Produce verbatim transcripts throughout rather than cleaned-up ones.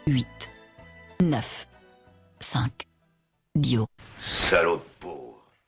huit, neuf, cinq, Dio. Salaud de pauvre.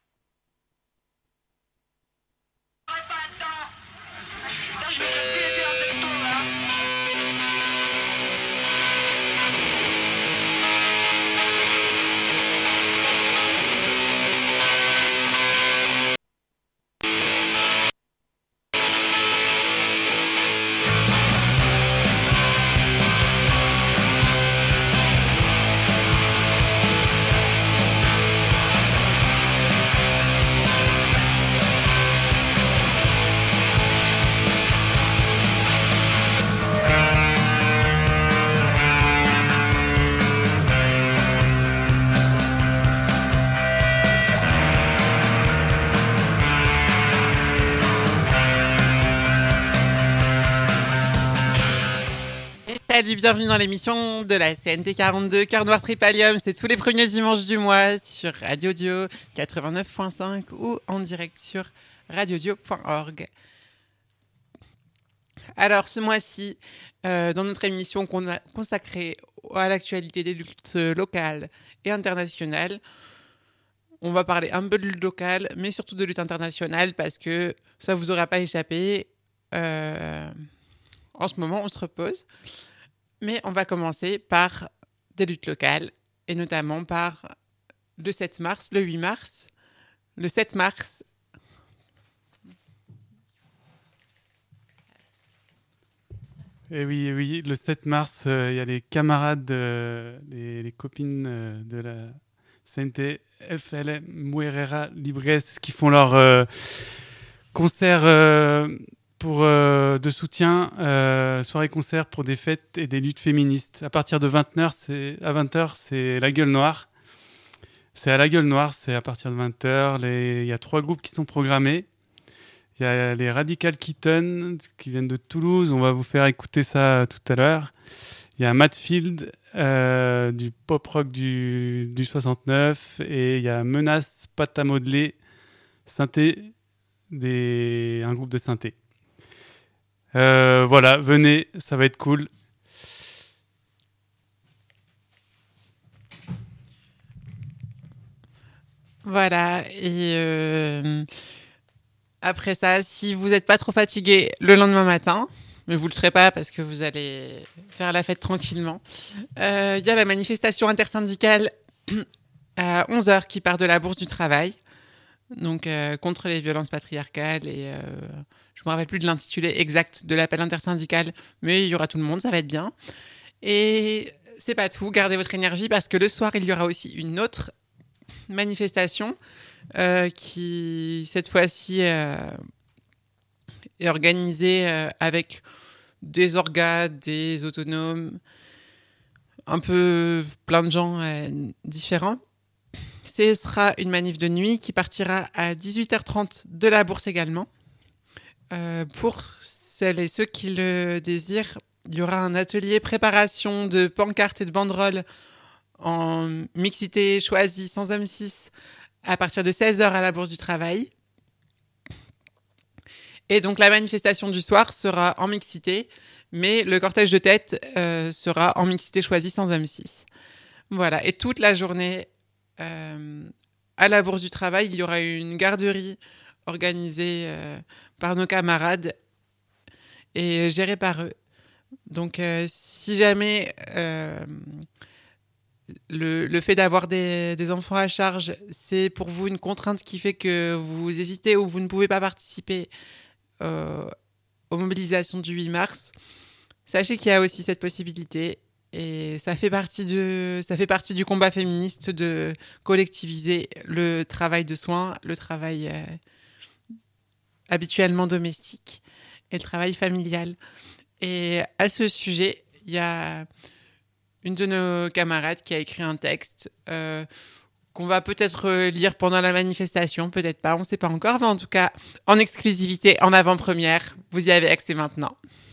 Salut, bienvenue dans l'émission de la C N T quarante-deux, Cœur Noir Tripalium. C'est tous les premiers dimanches du mois sur Radio Dio quatre-vingt-neuf point cinq ou en direct sur radiodio point org. Alors, ce mois-ci, euh, dans notre émission qu'on a consacrée à l'actualité des luttes locales et internationales, on va parler un peu de lutte locale, mais surtout de lutte internationale, parce que ça ne vous aura pas échappé. Euh, en ce moment, on se repose. Mais on va commencer par des luttes locales, et notamment par le sept mars, le huit mars. Le sept mars, Et oui, oui, le sept mars, il euh, y a les camarades, euh, les, les copines euh, de la C N T F L M Muerera Libres qui font leur euh, concert euh, pour, euh, de soutien, euh, soirée-concert pour des fêtes et des luttes féministes. À partir de vingt heures, c'est, à vingt heures, c'est La Gueule Noire. C'est à La Gueule Noire, c'est à partir de vingt heures. Il y a trois groupes qui sont programmés. Il y a les Radical Kitten qui viennent de Toulouse. On va vous faire écouter ça tout à l'heure. Il y a Matfield euh, du pop-rock du, du soixante-neuf. Et il y a Menace, Pâte à modeler, synthé, des, un groupe de synthé. Euh, voilà, venez, ça va être cool. voilà. Et euh, après ça, si vous n'êtes pas trop fatigué le lendemain matin, mais vous ne le serez pas parce que vous allez faire la fête tranquillement, il euh, y a la manifestation intersyndicale à onze heures qui part de la Bourse du Travail. Donc, euh, contre les violences patriarcales et euh, je me rappelle plus de l'intitulé exact de l'appel intersyndical, mais il y aura tout le monde, ça va être bien. Et c'est pas tout, gardez votre énergie parce que le soir, il y aura aussi une autre manifestation euh, qui, cette fois-ci, euh, est organisée euh, avec des orgas, des autonomes, un peu plein de gens euh, différents. Ce sera une manif de nuit qui partira à dix-huit heures trente de la Bourse également. Euh, pour celles et ceux qui le désirent, il y aura un atelier préparation de pancartes et de banderoles en mixité choisie sans M six à partir de seize heures à la Bourse du Travail. Et donc la manifestation du soir sera en mixité, mais le cortège de tête euh, sera en mixité choisie sans M six. Voilà, et toute la journée... Euh, à la Bourse du Travail, il y aura une garderie organisée euh, par nos camarades et gérée par eux. Donc, euh, si jamais euh, le, le fait d'avoir des, des enfants à charge, c'est pour vous une contrainte qui fait que vous hésitez ou vous ne pouvez pas participer euh, aux mobilisations du huit mars, sachez qu'il y a aussi cette possibilité. Et ça fait partie de, ça fait partie du combat féministe de collectiviser le travail de soins, le travail euh, habituellement domestique et le travail familial. Et à ce sujet, il y a une de nos camarades qui a écrit un texte euh, qu'on va peut-être lire pendant la manifestation, peut-être pas, on ne sait pas encore, mais en tout cas, en exclusivité, en avant-première, vous y avez accès maintenant.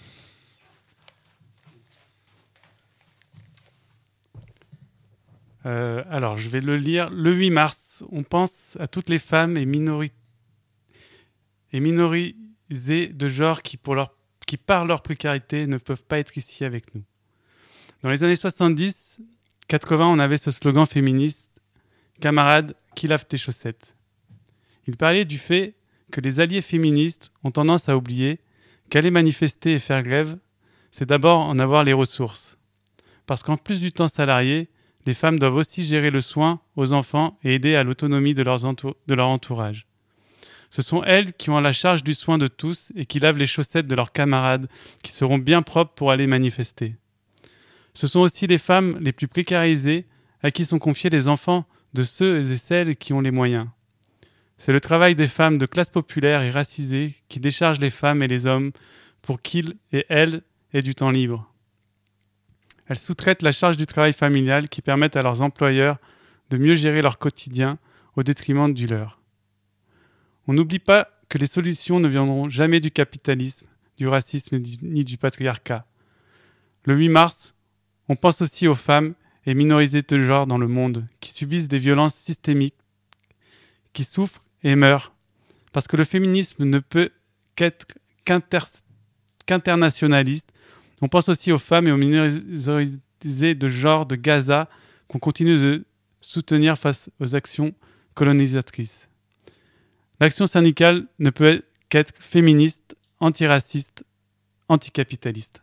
Euh, alors, je vais le lire. Le huit mars, on pense à toutes les femmes et, minori... et minorisées de genre qui, pour leur... qui, par leur précarité, ne peuvent pas être ici avec nous. Dans les années soixante-dix quatre-vingts, on avait ce slogan féministe « Camarade, qui lave tes chaussettes ?» Il parlait du fait que les alliés féministes ont tendance à oublier qu'aller manifester et faire grève, c'est d'abord en avoir les ressources. Parce qu'en plus du temps salarié, les femmes doivent aussi gérer le soin aux enfants et aider à l'autonomie de, leurs entour- de leur entourage. Ce sont elles qui ont la charge du soin de tous et qui lavent les chaussettes de leurs camarades qui seront bien propres pour aller manifester. Ce sont aussi les femmes les plus précarisées à qui sont confiés les enfants de ceux et celles qui ont les moyens. C'est le travail des femmes de classe populaire et racisée qui décharge les femmes et les hommes pour qu'ils et elles aient du temps libre. Elles sous-traitent la charge du travail familial qui permet à leurs employeurs de mieux gérer leur quotidien au détriment du leur. On n'oublie pas que les solutions ne viendront jamais du capitalisme, du racisme ni du patriarcat. Le huit mars, on pense aussi aux femmes et minorités de genre dans le monde qui subissent des violences systémiques, qui souffrent et meurent, parce que le féminisme ne peut qu'être qu'inter- qu'internationaliste. On pense aussi aux femmes et aux minorités de genre de Gaza qu'on continue de soutenir face aux actions colonisatrices. L'action syndicale ne peut qu'être féministe, antiraciste, anticapitaliste.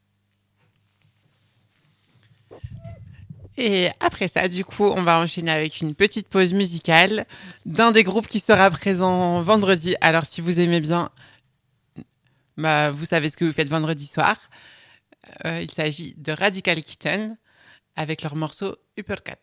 Et après ça, du coup, on va enchaîner avec une petite pause musicale d'un des groupes qui sera présent vendredi. Alors, si vous aimez bien, bah, vous savez ce que vous faites vendredi soir. Euh, il s'agit de Radical Kitten avec leur morceau Uppercut.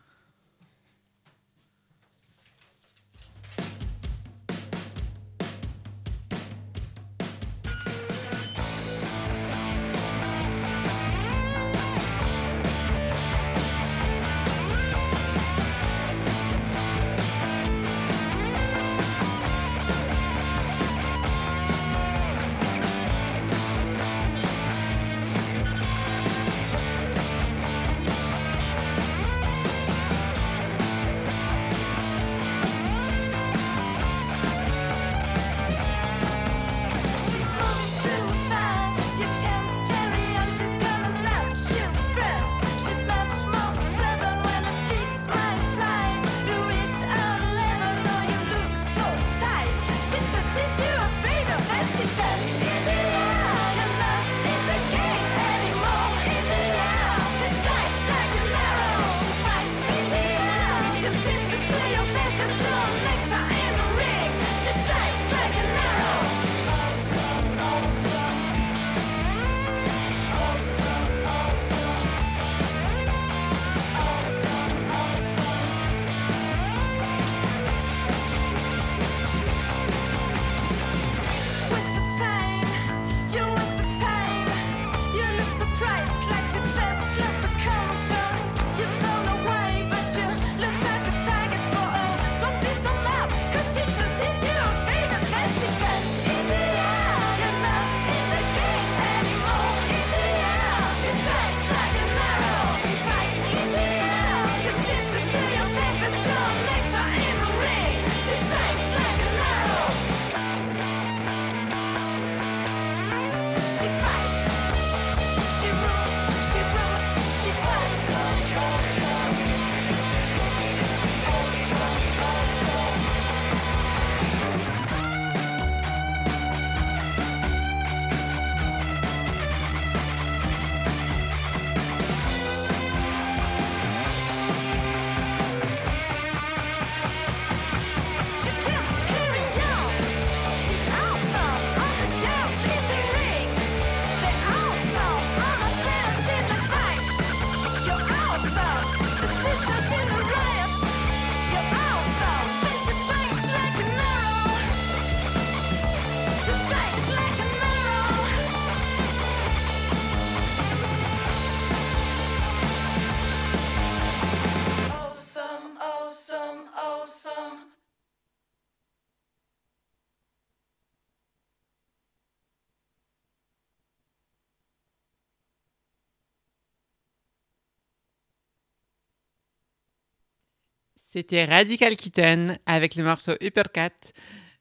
C'était Radical Kitten avec le morceau Uppercut.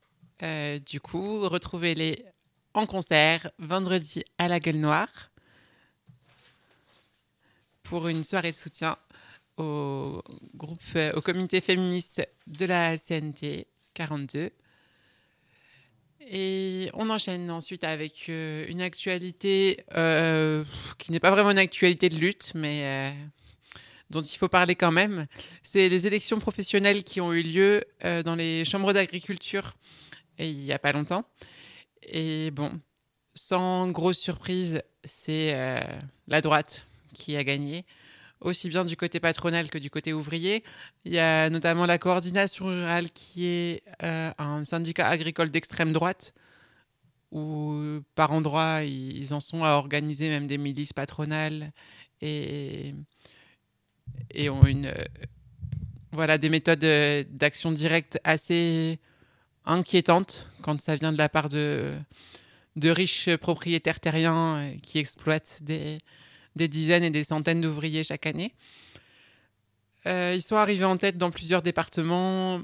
Euh, du coup, retrouvez-les en concert vendredi à la Gueule Noire. pour une soirée de soutien au groupe, au comité féministe de la C N T quarante-deux. Et on enchaîne ensuite avec euh, une actualité euh, qui n'est pas vraiment une actualité de lutte, mais euh, dont il faut parler quand même. C'est les élections professionnelles qui ont eu lieu euh, dans les chambres d'agriculture et il n'y a pas longtemps. Et bon, sans grosse surprise, c'est euh, la droite qui a gagné, aussi bien du côté patronal que du côté ouvrier. Il y a notamment la coordination rurale qui est euh, un syndicat agricole d'extrême droite, où par endroits, ils en sont à organiser même des milices patronales et, et ont une, euh, voilà, des méthodes d'action directe assez inquiétantes quand ça vient de la part de, de riches propriétaires terriens qui exploitent des des dizaines et des centaines d'ouvriers chaque année. Euh, ils sont arrivés en tête dans plusieurs départements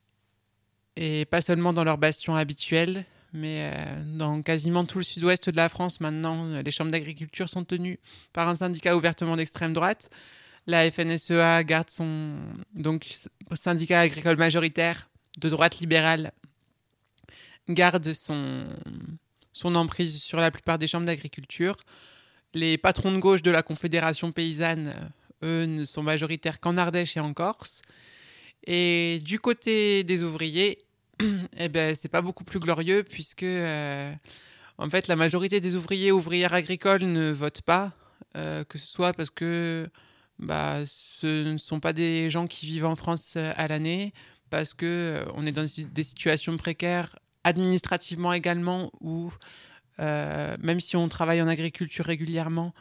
et pas seulement dans leur bastion habituel, mais euh, dans quasiment tout le sud-ouest de la France maintenant. Les chambres d'agriculture sont tenues par un syndicat ouvertement d'extrême droite. La F N S E A garde son donc, syndicat agricole majoritaire de droite libérale, garde son, son emprise sur la plupart des chambres d'agriculture. Les patrons de gauche de la Confédération paysanne, eux, ne sont majoritaires qu'en Ardèche et en Corse. Et du côté des ouvriers, eh ben, c'est pas beaucoup plus glorieux puisque, euh, en fait, la majorité des ouvriers et ouvrières agricoles ne votent pas, euh, que ce soit parce que bah, ce ne sont pas des gens qui vivent en France à l'année, parce qu'on euh, est dans des situations précaires administrativement également, où Euh, même si on travaille en agriculture régulièrement,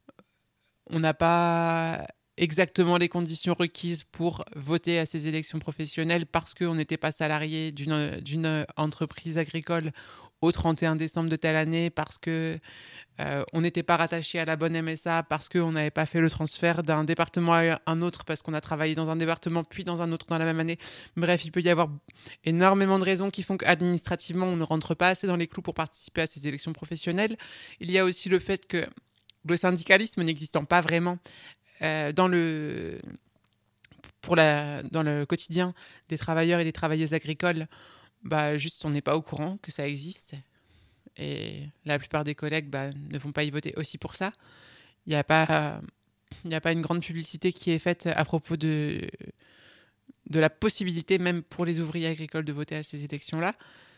on n'a pas exactement les conditions requises pour voter à ces élections professionnelles parce qu'on n'était pas salarié d'une, d'une entreprise agricole au trente et un décembre de telle année, parce que euh, on n'était pas rattaché à la bonne M S A, parce qu'on n'avait pas fait le transfert d'un département à un autre, parce qu'on a travaillé dans un département puis dans un autre dans la même année. Bref, il peut y avoir énormément de raisons qui font qu'administrativement, on ne rentre pas assez dans les clous pour participer à ces élections professionnelles. Il y a aussi le fait que le syndicalisme n'existant pas vraiment euh, dans le, pour la, dans le quotidien des travailleurs et des travailleuses agricoles, bah, juste on n'est pas au courant que ça existe. Et la plupart des collègues bah, ne vont pas y voter aussi pour ça. Il n'y a pas, il n'y a pas une grande publicité qui est faite à propos de, de la possibilité, même pour les ouvriers agricoles, de voter à ces élections-là.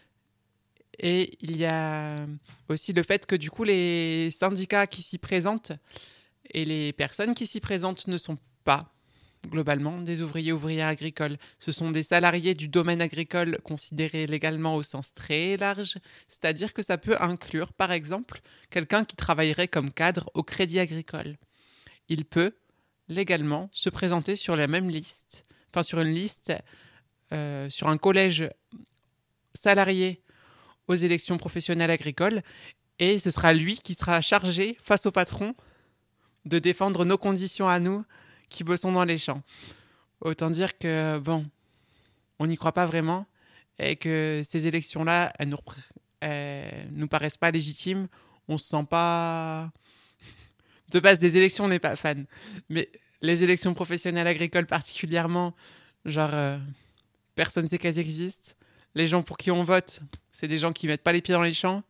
Et il y a aussi le fait que du coup, les syndicats qui s'y présentent et les personnes qui s'y présentent ne sont pas globalement des ouvriers ouvrières agricoles. Ce sont des salariés du domaine agricole considérés légalement au sens très large, c'est-à-dire que ça peut inclure, par exemple, quelqu'un qui travaillerait comme cadre au Crédit Agricole. Il peut légalement se présenter sur la même liste, enfin sur une liste, euh, sur un collège salarié aux élections professionnelles agricoles, et ce sera lui qui sera chargé, face au patron, de défendre nos conditions à nous, qui bossons dans les champs. Autant dire que, bon, on n'y croit pas vraiment et que ces élections-là, elles nous, elles nous paraissent pas légitimes. On se sent pas... De base, des élections, on n'est pas fan. Mais les élections professionnelles agricoles particulièrement, genre, euh, personne ne sait qu'elles existent. Les gens pour qui on vote, c'est des gens qui mettent pas les pieds dans les champs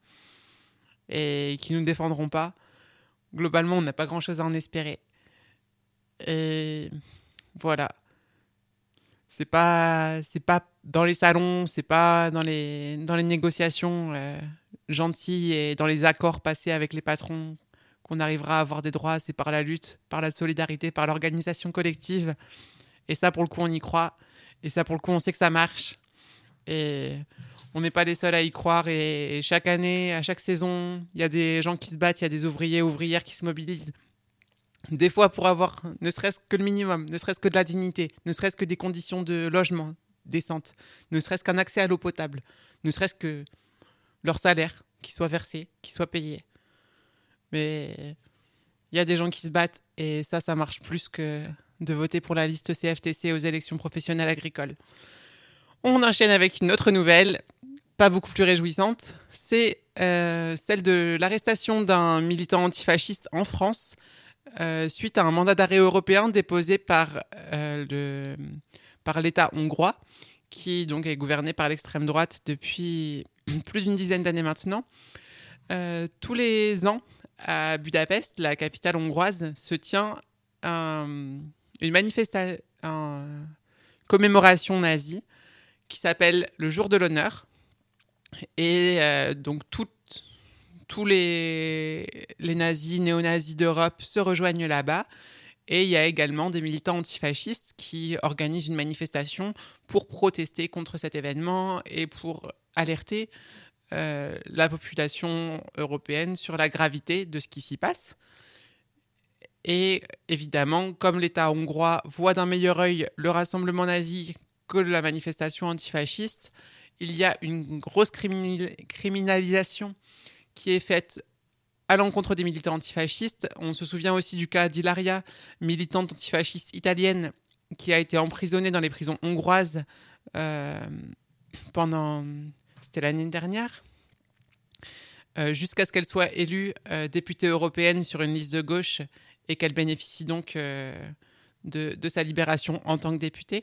et qui nous défendront pas. Globalement, on n'a pas grand-chose à en espérer. Et voilà, c'est pas c'est pas dans les salons, c'est pas dans les dans les négociations euh, gentilles et dans les accords passés avec les patrons qu'on arrivera à avoir des droits. C'est par la lutte, par la solidarité, par l'organisation collective. Et ça, pour le coup, on y croit. Et ça, pour le coup, on sait que ça marche. Et on n'est pas les seuls à y croire. Et chaque année, à chaque saison, il y a des gens qui se battent, il y a des ouvriers, ouvrières qui se mobilisent. Des fois pour avoir ne serait-ce que le minimum, ne serait-ce que de la dignité, ne serait-ce que des conditions de logement décentes, ne serait-ce qu'un accès à l'eau potable, ne serait-ce que leur salaire qui soit versé, qui soit payé. Mais il y a des gens qui se battent et ça, ça marche plus que de voter pour la liste C F T C aux élections professionnelles agricoles. On enchaîne avec une autre nouvelle, pas beaucoup plus réjouissante. C'est euh, celle de l'arrestation d'un militant antifasciste en France, euh, suite à un mandat d'arrêt européen déposé par, euh, le, par l'État hongrois, qui donc est gouverné par l'extrême droite depuis plus d'une dizaine d'années maintenant. Euh, tous les ans, à Budapest, la capitale hongroise, se tient un, une manifestation, une commémoration nazie qui s'appelle le Jour de l'honneur. Et euh, donc toutes, tous les, les nazis, néo-nazis d'Europe se rejoignent là-bas. Et il y a également des militants antifascistes qui organisent une manifestation pour protester contre cet événement et pour alerter euh, la population européenne sur la gravité de ce qui s'y passe. Et évidemment, comme l'État hongrois voit d'un meilleur œil le rassemblement nazi que la manifestation antifasciste, il y a une grosse criminal- criminalisation qui est faite à l'encontre des militants antifascistes. On se souvient aussi du cas d'Ilaria, militante antifasciste italienne, qui a été emprisonnée dans les prisons hongroises euh, pendant... C'était l'année dernière, euh, jusqu'à ce qu'elle soit élue euh, députée européenne sur une liste de gauche et qu'elle bénéficie donc euh, de, de sa libération en tant que députée.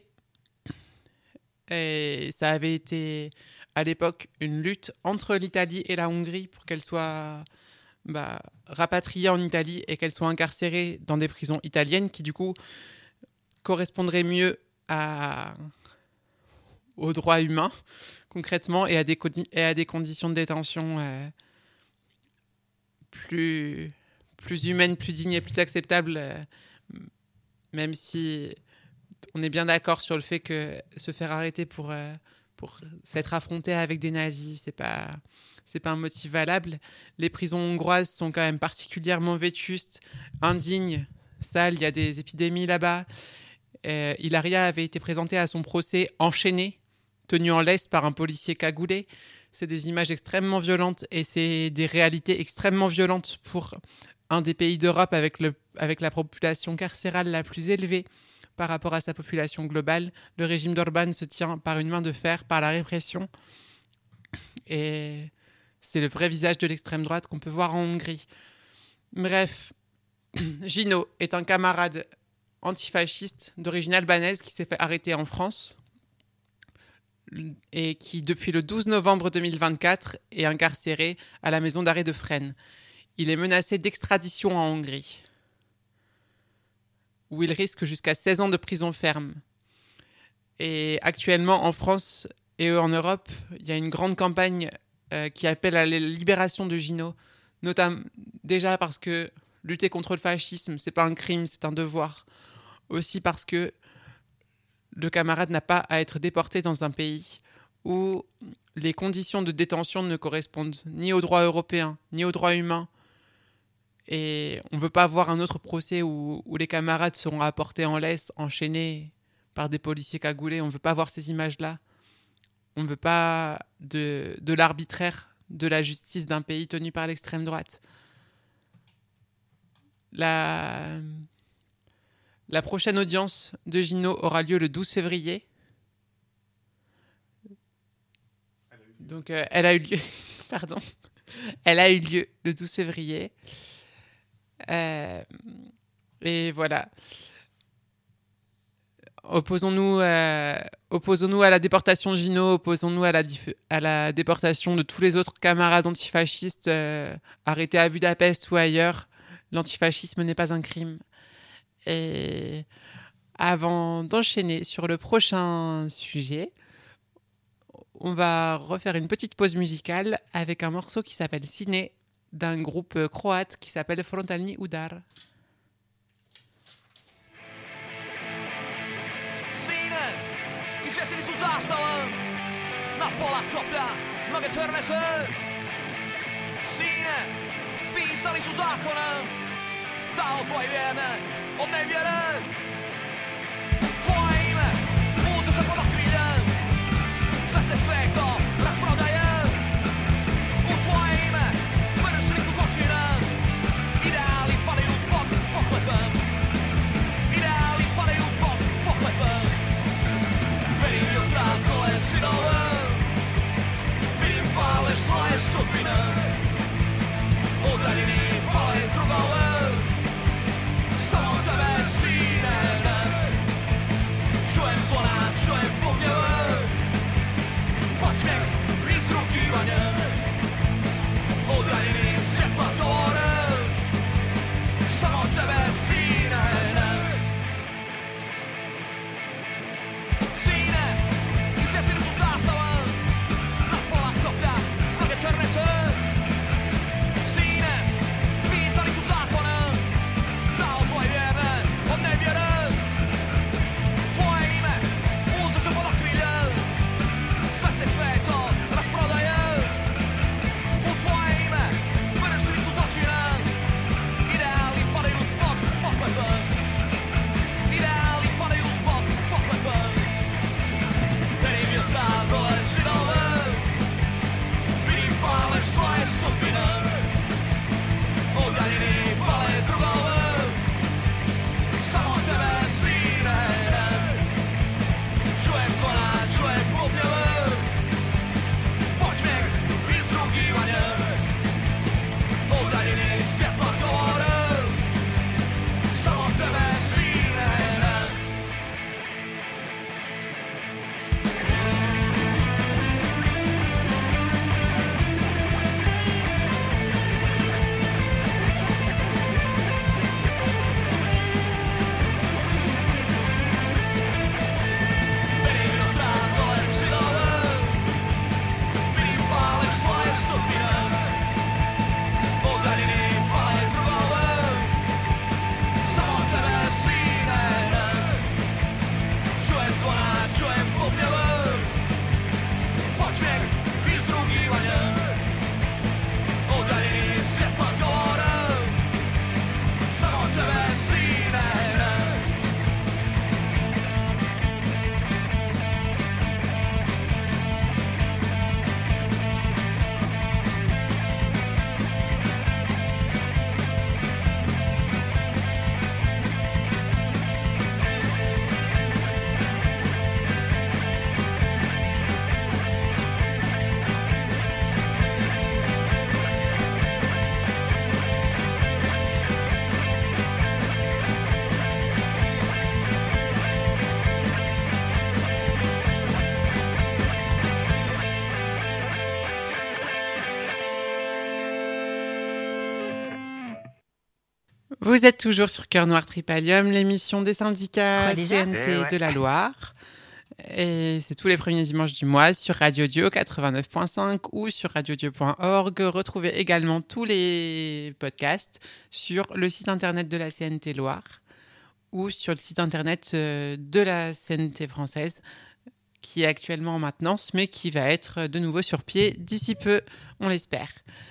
Et ça avait été, à l'époque, une lutte entre l'Italie et la Hongrie pour qu'elle soit... Bah, rapatriée en Italie et qu'elle soit incarcérée dans des prisons italiennes qui, du coup, correspondraient mieux à... aux droits humains, concrètement, et à des, co- et à des conditions de détention euh, plus... plus humaines, plus dignes et plus acceptables, euh, même si on est bien d'accord sur le fait que se faire arrêter pour, euh, pour s'être affronté avec des nazis, c'est pas... c'est pas un motif valable. Les prisons hongroises sont quand même particulièrement vétustes, indignes, sales. Il y a des épidémies là-bas. Euh, Ilaria avait été présentée à son procès enchaînée, tenue en laisse par un policier cagoulé. C'est des images extrêmement violentes et c'est des réalités extrêmement violentes pour un des pays d'Europe avec, le, avec la population carcérale la plus élevée par rapport à sa population globale. Le régime d'Orban se tient par une main de fer, par la répression. Et... c'est le vrai visage de l'extrême droite qu'on peut voir en Hongrie. Bref, Gino est un camarade antifasciste d'origine albanaise qui s'est fait arrêter en France et qui, depuis le douze novembre deux mille vingt-quatre, est incarcéré à la maison d'arrêt de Fresnes. Il est menacé d'extradition en Hongrie, où il risque jusqu'à seize ans de prison ferme. Et actuellement, en France et en Europe, il y a une grande campagne Euh, qui appelle à la libération de Gino, notamment déjà parce que lutter contre le fascisme, c'est pas un crime, c'est un devoir. Aussi parce que le camarade n'a pas à être déporté dans un pays où les conditions de détention ne correspondent ni aux droits européens, ni aux droits humains. Et on veut pas avoir un autre procès où, où les camarades seront apportés en laisse, enchaînés par des policiers cagoulés. On veut pas voir ces images-là. On ne veut pas de, de l'arbitraire de la justice d'un pays tenu par l'extrême droite. La, la prochaine audience de Gino aura lieu le douze février. Donc, euh, elle a eu lieu... Pardon. Elle a eu lieu le douze février. Euh, et voilà. Opposons-nous, euh, opposons-nous à la déportation de Gino, opposons-nous à la, dif- à la déportation de tous les autres camarades antifascistes euh, arrêtés à Budapest ou ailleurs. L'antifascisme n'est pas un crime. Et avant d'enchaîner sur le prochain sujet, on va refaire une petite pause musicale avec un morceau qui s'appelle Ciné d'un groupe croate qui s'appelle Frontalni Udar. Izvesili su zastavom na pola koplja, mnoge crne se. Sine, pisali su zakonom da odvojujeme od nevjere. Tvoje ime uze se pod okriljem, sve se sveto rasprodaje. U tvoje ime vršili su zločine, ideali padaju spod pohlepem. Ideali padaju spod pohlepem. Verim jutra kole sinove, vidim paleš svoje sudbine. U daljini pale krugove, Vous êtes toujours sur Cœur Noir Tripalium, l'émission des syndicats Quoi, déjà C N T Eh ouais. de la Loire. Et c'est tous les premiers dimanches du mois sur Radio Dio quatre-vingt-neuf point cinq ou sur radiodieu point org. Retrouvez également tous les podcasts sur le site internet de la C N T Loire ou sur le site internet euh, de la C N T française, qui est actuellement en maintenance, mais qui va être de nouveau sur pied d'ici peu, on l'espère.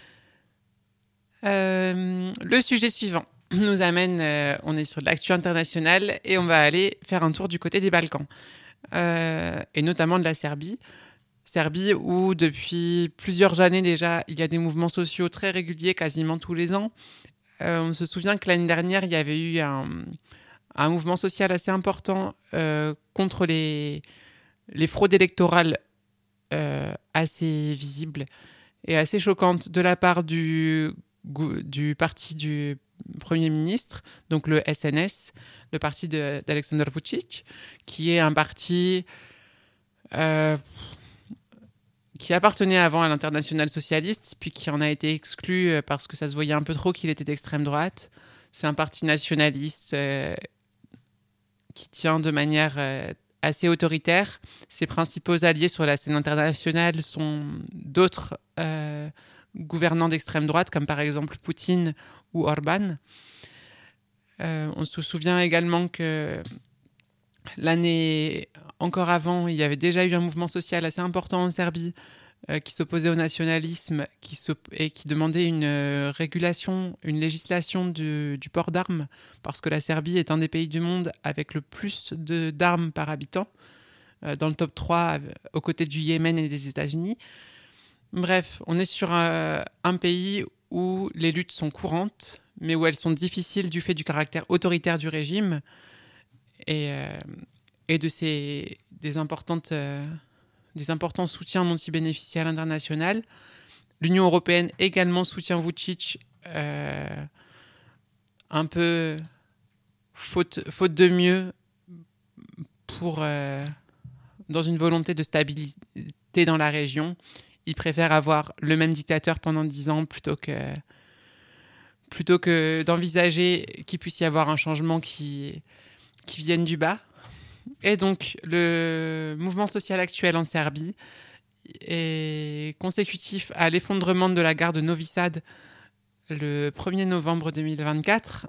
Euh, le sujet suivant nous amène, euh, on est sur l'actu internationale et on va aller faire un tour du côté des Balkans, euh, et notamment de la Serbie. Serbie où depuis plusieurs années déjà, il y a des mouvements sociaux très réguliers, quasiment tous les ans. Euh, on se souvient que l'année dernière, il y avait eu un, un mouvement social assez important euh, contre les, les fraudes électorales euh, assez visibles et assez choquantes de la part du, du parti du Premier ministre, donc le S N S, le parti de, d'Alexander Vučić, qui est un parti euh, qui appartenait avant à l'Internationale socialiste, puis qui en a été exclu parce que ça se voyait un peu trop qu'il était d'extrême droite. C'est un parti nationaliste euh, qui tient de manière euh, assez autoritaire. Ses principaux alliés sur la scène internationale sont d'autres euh, gouvernants d'extrême droite, comme par exemple Poutine ou Orban. Euh, on se souvient également que l'année encore avant, il y avait déjà eu un mouvement social assez important en Serbie euh, qui s'opposait au nationalisme qui s'opp- et qui demandait une euh, régulation, une législation du, du port d'armes, parce que la Serbie est un des pays du monde avec le plus de, d'armes par habitant, euh, dans le top trois, euh, aux côtés du Yémen et des États-Unis. Bref, on est sur un, un pays où les luttes sont courantes, mais où elles sont difficiles du fait du caractère autoritaire du régime et, euh, et de ces, des, importantes, euh, des importants soutiens dont il bénéficie à l'international. L'Union européenne également soutient Vučić, euh, un peu faute, faute de mieux, pour, euh, dans une volonté de stabilité dans la région. Ils préfèrent avoir le même dictateur pendant dix ans plutôt que, plutôt que d'envisager qu'il puisse y avoir un changement qui, qui vienne du bas. Et donc, le mouvement social actuel en Serbie est consécutif à l'effondrement de la gare de Novi Sad le premier novembre deux mille vingt-quatre,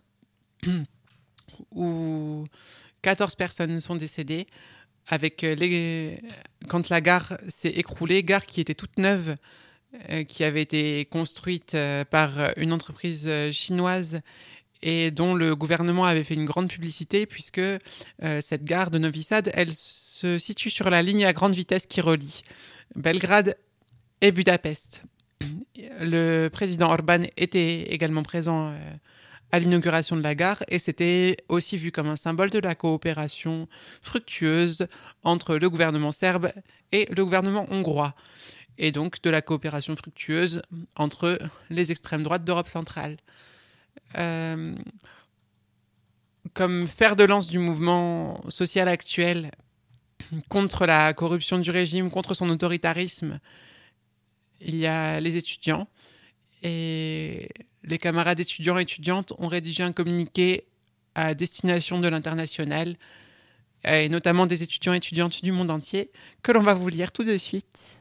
où quatorze personnes sont décédées. Avec les... Quand la gare s'est écroulée, gare qui était toute neuve, euh, qui avait été construite euh, par une entreprise euh, chinoise et dont le gouvernement avait fait une grande publicité, puisque euh, cette gare de Novi Sad, elle se situe sur la ligne à grande vitesse qui relie Belgrade et Budapest. Le président Orban était également présent euh, à l'inauguration de la gare, et c'était aussi vu comme un symbole de la coopération fructueuse entre le gouvernement serbe et le gouvernement hongrois, et donc de la coopération fructueuse entre les extrêmes droites d'Europe centrale. Euh, comme fer de lance du mouvement social actuel contre la corruption du régime, contre son autoritarisme, il y a les étudiants. Et les camarades étudiants et étudiantes ont rédigé un communiqué à destination de l'international, et notamment des étudiants et étudiantes du monde entier, que l'on va vous lire tout de suite.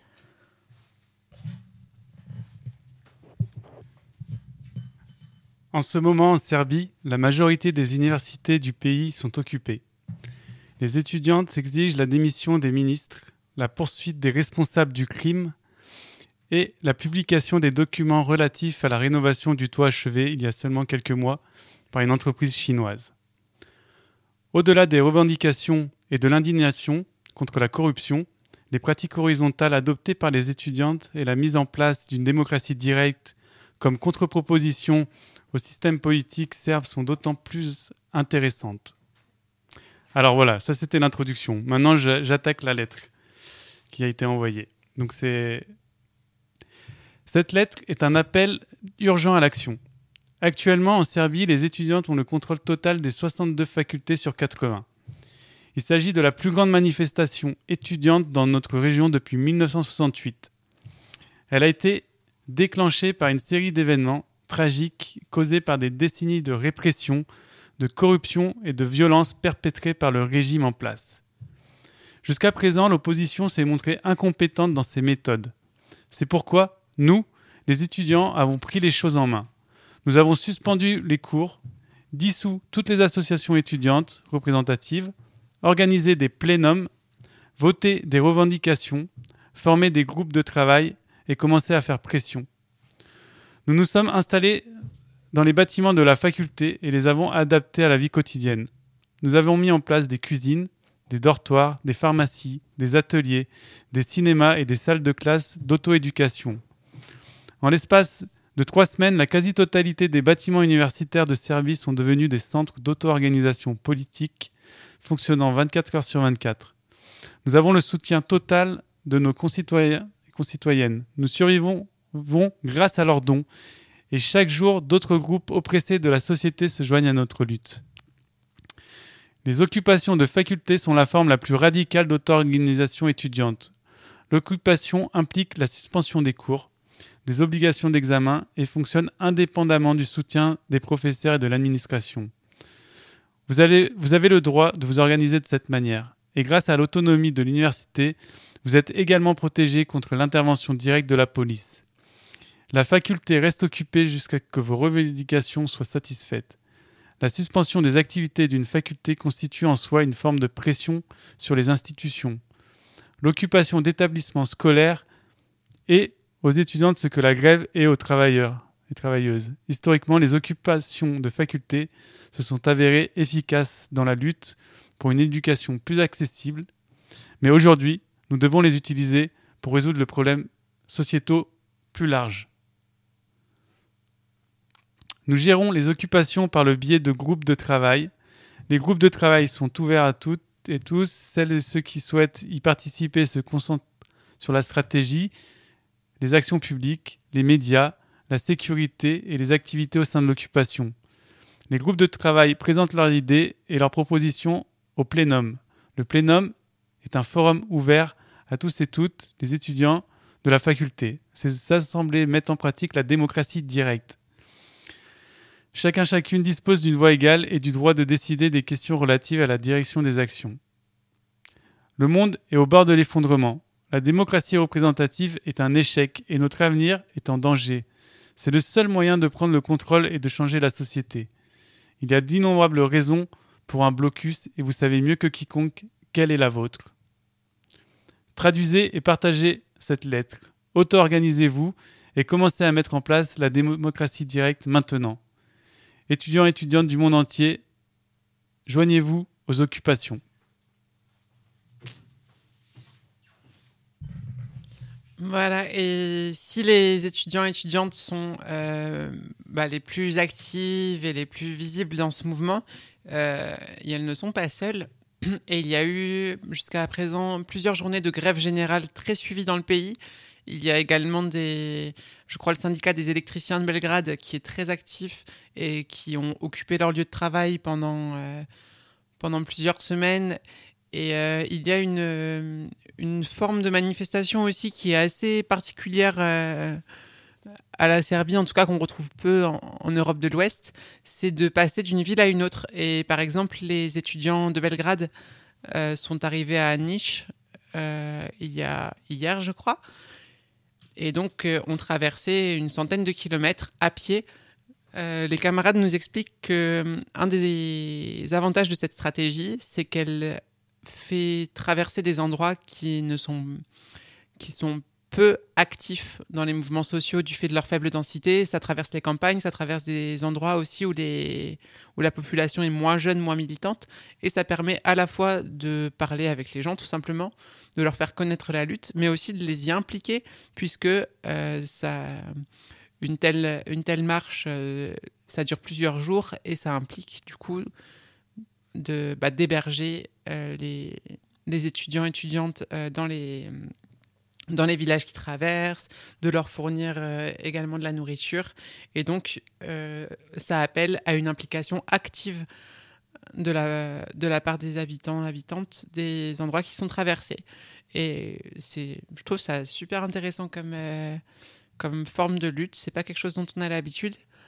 En ce moment, en Serbie, la majorité des universités du pays sont occupées. Les étudiantes exigent la démission des ministres, la poursuite des responsables du crime et la publication des documents relatifs à la rénovation du toit achevé il y a seulement quelques mois par une entreprise chinoise. Au-delà des revendications et de l'indignation contre la corruption, les pratiques horizontales adoptées par les étudiantes et la mise en place d'une démocratie directe comme contre-proposition au système politique serbe sont d'autant plus intéressantes. Alors voilà, ça c'était l'introduction. Maintenant, je, j'attaque la lettre qui a été envoyée. Donc c'est... Cette lettre est un appel urgent à l'action. Actuellement, en Serbie, les étudiantes ont le contrôle total des soixante-deux facultés sur quatre-vingts. Il s'agit de la plus grande manifestation étudiante dans notre région depuis mille neuf cent soixante-huit. Elle a été déclenchée par une série d'événements tragiques causées par des décennies de répression, de corruption et de violence perpétrées par le régime en place. Jusqu'à présent, l'opposition s'est montrée incompétente dans ses méthodes. C'est pourquoi, nous, les étudiants, avons pris les choses en main. Nous avons suspendu les cours, dissous toutes les associations étudiantes représentatives, organisé des plénums, voté des revendications, formé des groupes de travail et commencé à faire pression. Nous nous sommes installés dans les bâtiments de la faculté et les avons adaptés à la vie quotidienne. Nous avons mis en place des cuisines, des dortoirs, des pharmacies, des ateliers, des cinémas et des salles de classe d'auto-éducation. En l'espace de trois semaines, la quasi-totalité des bâtiments universitaires de service sont devenus des centres d'auto-organisation politique fonctionnant vingt-quatre heures sur vingt-quatre. Nous avons le soutien total de nos concitoyens et concitoyennes. Nous survivons grâce à leurs dons et chaque jour, d'autres groupes oppressés de la société se joignent à notre lutte. Les occupations de faculté sont la forme la plus radicale d'auto-organisation étudiante. L'occupation implique la suspension des cours, des obligations d'examen et fonctionne indépendamment du soutien des professeurs et de l'administration. Vous, allez, vous avez le droit de vous organiser de cette manière. Et grâce à l'autonomie de l'université, vous êtes également protégé contre l'intervention directe de la police. La faculté reste occupée jusqu'à ce que vos revendications soient satisfaites. La suspension des activités d'une faculté constitue en soi une forme de pression sur les institutions. L'occupation d'établissements scolaires est aux étudiants ce que la grève est aux travailleurs et travailleuses. Historiquement, les occupations de facultés se sont avérées efficaces dans la lutte pour une éducation plus accessible, mais aujourd'hui, nous devons les utiliser pour résoudre le problème sociétaux plus large. Nous gérons les occupations par le biais de groupes de travail. Les groupes de travail sont ouverts à toutes et tous. Celles et ceux qui souhaitent y participer se concentrent sur la stratégie, les actions publiques, les médias, la sécurité et les activités au sein de l'occupation. Les groupes de travail présentent leurs idées et leurs propositions au plénum. Le plénum est un forum ouvert à tous et toutes les étudiants de la faculté. Ces assemblées mettent en pratique la démocratie directe. Chacun chacune dispose d'une voix égale et du droit de décider des questions relatives à la direction des actions. Le monde est au bord de l'effondrement. La démocratie représentative est un échec et notre avenir est en danger. C'est le seul moyen de prendre le contrôle et de changer la société. Il y a d'innombrables raisons pour un blocus et vous savez mieux que quiconque quelle est la vôtre. Traduisez et partagez cette lettre. Auto-organisez-vous et commencez à mettre en place la démocratie directe maintenant. Étudiants et étudiantes du monde entier, joignez-vous aux occupations. Voilà, et si les étudiants et étudiantes sont euh, bah, les plus actives et les plus visibles dans ce mouvement, euh, et elles ne sont pas seules. Et il y a eu jusqu'à présent plusieurs journées de grève générale très suivies dans le pays. Il y a également des, je crois, le syndicat des électriciens de Belgrade qui est très actif et qui ont occupé leur lieu de travail pendant, euh, pendant plusieurs semaines. Et euh, il y a une, une forme de manifestation aussi qui est assez particulière euh, à la Serbie, en tout cas qu'on retrouve peu en, en Europe de l'Ouest, c'est de passer d'une ville à une autre. Et par exemple, les étudiants de Belgrade euh, sont arrivés à Niš euh, il y a, hier, je crois. Et donc, euh, on traversait une centaine de kilomètres à pied. Euh, les camarades nous expliquent qu'un des avantages de cette stratégie, c'est qu'elle fait traverser des endroits qui, ne sont, qui sont peu actifs dans les mouvements sociaux du fait de leur faible densité. Ça traverse les campagnes, ça traverse des endroits aussi où, les, où la population est moins jeune, moins militante. Et ça permet à la fois de parler avec les gens, tout simplement, de leur faire connaître la lutte, mais aussi de les y impliquer, puisque euh, ça, une, telle, une telle marche, euh, ça dure plusieurs jours et ça implique du coup de, bah, d'héberger euh, les, les étudiants et étudiantes euh, dans, les, dans les villages qui traversent, de leur fournir euh, également de la nourriture. Et donc, euh, ça appelle à une implication active de la, de la part des habitants et habitantes des endroits qui sont traversés. Et c'est, je trouve ça super intéressant comme, euh, comme forme de lutte. C'est pas quelque chose dont on a l'habitude.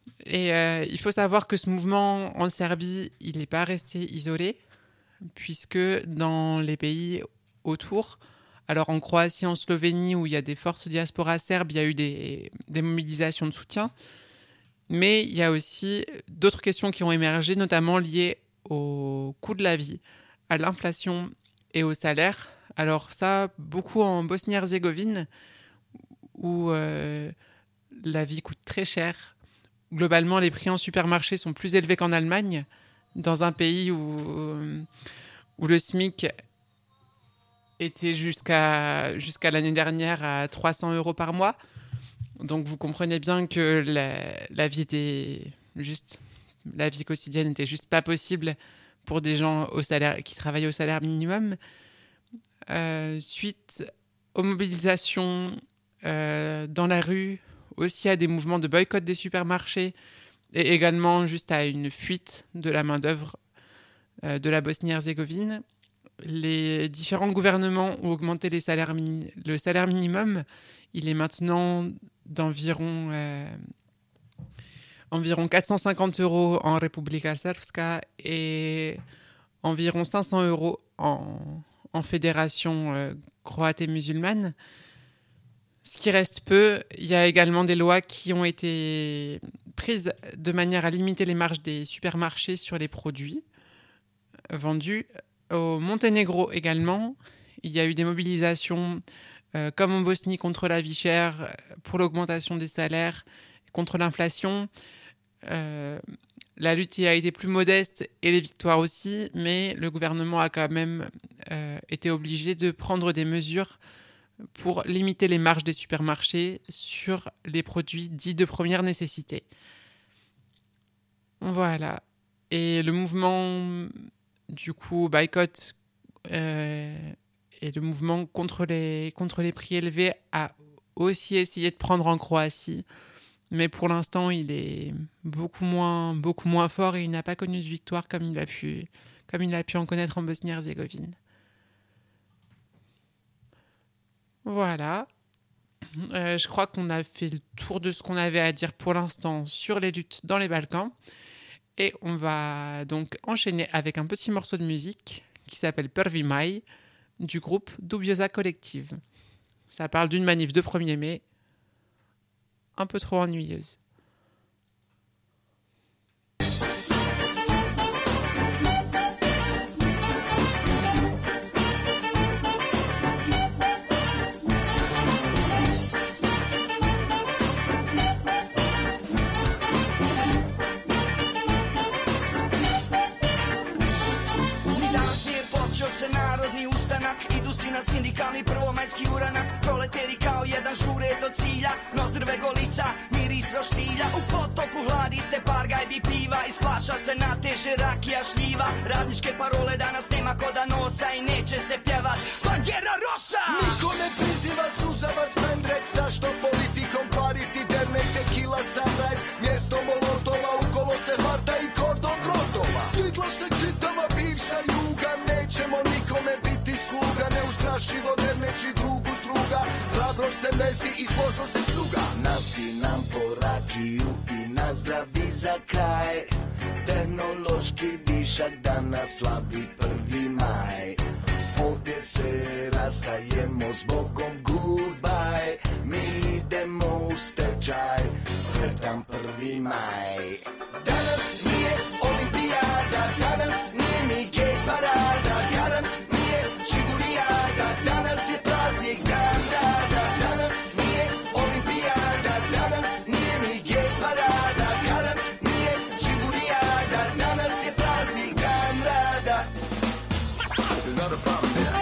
Et euh, il faut savoir que ce mouvement en Serbie, il n'est pas resté isolé, puisque dans les pays autour, alors en Croatie, en Slovénie, où il y a des fortes diasporas serbes, il y a eu des, des mobilisations de soutien. Mais il y a aussi d'autres questions qui ont émergé, notamment liées au coût de la vie, à l'inflation et au salaire. Alors ça, beaucoup en Bosnie-Herzégovine, où euh, la vie coûte très cher. Globalement, les prix en supermarché sont plus élevés qu'en Allemagne, dans un pays où, où le SMIC était jusqu'à, jusqu'à l'année dernière à trois cents euros par mois. Donc vous comprenez bien que la, la vie était juste, la vie quotidienne n'était juste pas possible pour des gens au salaire, qui travaillaient au salaire minimum. Euh, suite aux mobilisations euh, dans la rue, aussi à des mouvements de boycott des supermarchés et également juste à une fuite de la main-d'œuvre euh, de la Bosnie-Herzégovine. Les différents gouvernements ont augmenté les salaires mini- le salaire minimum. Il est maintenant d'environ euh, environ quatre cent cinquante euros en Republika Srpska et environ cinq cents euros en, en fédération euh, croate et musulmane. Ce qui reste peu, il y a également des lois qui ont été prises de manière à limiter les marges des supermarchés sur les produits vendus. Au Monténégro également, il y a eu des mobilisations euh, comme en Bosnie contre la vie chère, pour l'augmentation des salaires, contre l'inflation. Euh, la lutte y a été plus modeste et les victoires aussi, mais le gouvernement a quand même euh, été obligé de prendre des mesures pour limiter les marges des supermarchés sur les produits dits de première nécessité. Voilà. Et le mouvement, du coup, boycott euh, et le mouvement contre les, contre les prix élevés a aussi essayé de prendre en Croatie. Mais pour l'instant, il est beaucoup moins, beaucoup moins fort et il n'a pas connu de victoire comme il a pu, comme il a pu en connaître en Bosnie-Herzégovine. Voilà. Euh, je crois qu'on a fait le tour de ce qu'on avait à dire pour l'instant sur les luttes dans les Balkans. Et on va donc enchaîner avec un petit morceau de musique qui s'appelle Prvi Maj du groupe Dubioza Collective. Ça parle d'une manif de premier mai un peu trop ennuyeuse. Se narodni ustanak, idu si na sindikalni prvomajski uranak. Proleteri kao jedan žure do cilja, nos drve golica, miris roštilja. U potoku hladi se par gajbi piva, iz flaša se nateže rakija šljiva. Radničke parole danas nema koda nosa i neće se pjevat Bandera Rosa. Niko ne priziva suzavac Pendreksa, što politikom kvariti dernek tequila sunrise. Mjesto molotova, ukolo se hvata i kordon grotova. Diglo se čitava bivša juga, nećemo nikome biti sluga, neustrašivo derneći drugu struga. Hrabro se besi i složo se cuga. Naski nam po rakiju i nazdravi za kraj. Tehnološki višak danas slavi prvi maj. Ovdje se rastajemo zbogom goodbye. Mi idemo u stečaj, sretan prvi maj. Danas nije olimpijada, danas nije ni gej parada. Garant nije čigurijada, danas je praznik dan rada. Danas nije olimpijada, danas nije ni gej parada. Garant nije čigurijada, danas je praznik dan rada. There's not a problem there.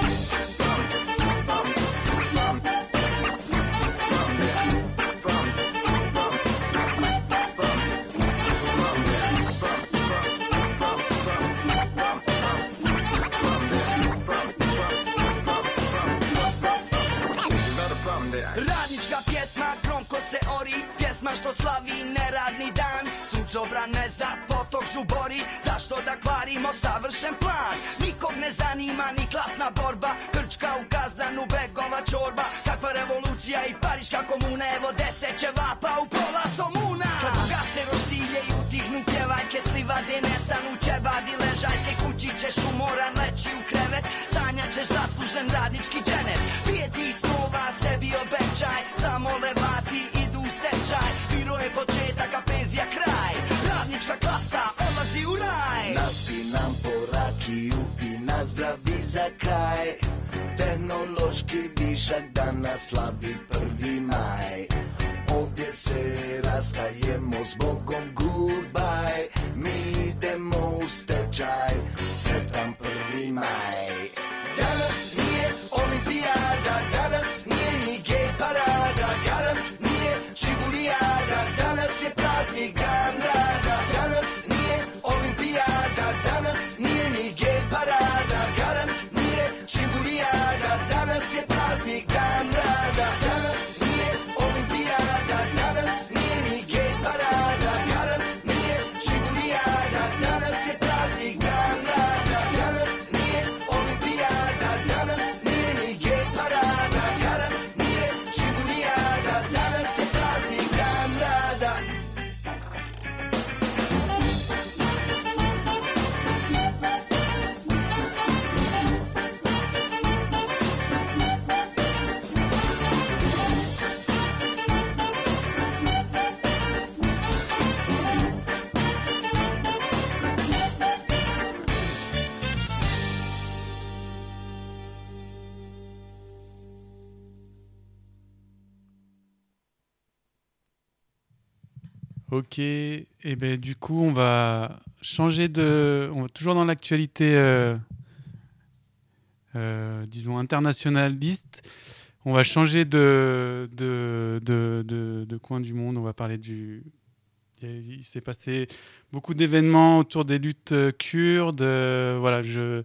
Radnička pjesma, gromko se ori, pjesma što slavi neradni dan. Suncobrane za potok kožu bori, zašto da kvarimo savršen plan? Nikog ne zanima ni klasna borba, krčka u kazanu, begova čorba. Kakva revolucija i pariška komuna, evo deset ćevapa u pola somuna. Kad ugase roštilje i utihnu pjevajke, slivade nestanu ćebadi ležajke, kući ćeš umoran leći u krevet, sanjat ćeš zaslužen radnički dženet. Prije ti snova sebi obećaj, samo levati idu u stečaj. Biro je početak, a penzija kraj, radnička klasa odlazi u raj. Naspi nam po rakiju i nazdravi za kraj, tehnološki višak danas slavi prvi maj. Ovdje se rastajemo s Bogom, goodbye. Mi idemo u stečaj, sretan prvi maj. Danas nije olimpijada, danas nije ni gej parada, garant nije šiburijada, danas je praznik dan rada. Danas nije olimpijada, danas nije ni gej parada, garant nije šiburijada, danas je praznik dan rada. Danas nije olimpijada, danas nije ni gej parada, garant nije šiburijada, danas je praznik dan rada. Danas nije olimpijada, danas nije ni gej parada, garant nije šiburijada, danas je praznik dan rada. Ok, et ben du coup on va changer de, on va toujours dans l'actualité, euh, euh, disons internationaliste. On va changer de de, de de de coin du monde. On va parler du, il, il s'est passé beaucoup d'événements autour des luttes kurdes. Euh, voilà, je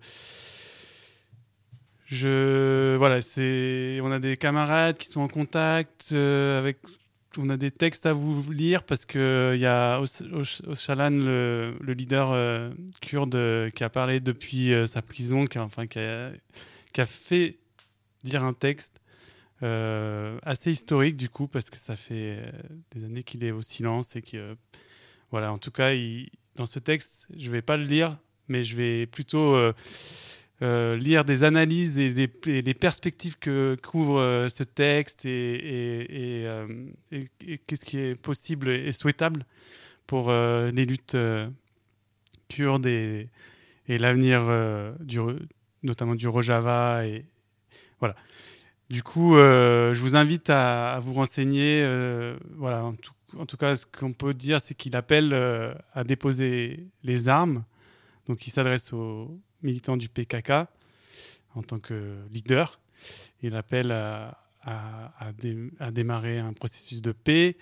je voilà, c'est, on a des camarades qui sont en contact euh, avec. On a des textes à vous lire parce qu'il y a Öcalan, le, le leader euh, kurde, euh, qui a parlé depuis euh, sa prison, qui a, enfin, qui, a, qui a fait dire un texte euh, assez historique du coup, parce que ça fait euh, des années qu'il est au silence et que, euh, voilà, en tout cas, il, dans ce texte, je ne vais pas le lire, mais je vais plutôt... Euh, Euh, lire des analyses et des, et des perspectives que couvre euh, ce texte et, et, et, euh, et, et qu'est-ce qui est possible et souhaitable pour euh, les luttes euh, kurdes et, et l'avenir euh, du, notamment du Rojava. Et, voilà. Du coup, euh, je vous invite à, à vous renseigner. Euh, voilà, en, tout, en tout cas, ce qu'on peut dire, c'est qu'il appelle euh, à déposer les armes. Donc, il s'adresse aux militant du P K K en tant que leader. Il appelle à, à, à, dé, à démarrer un processus de paix.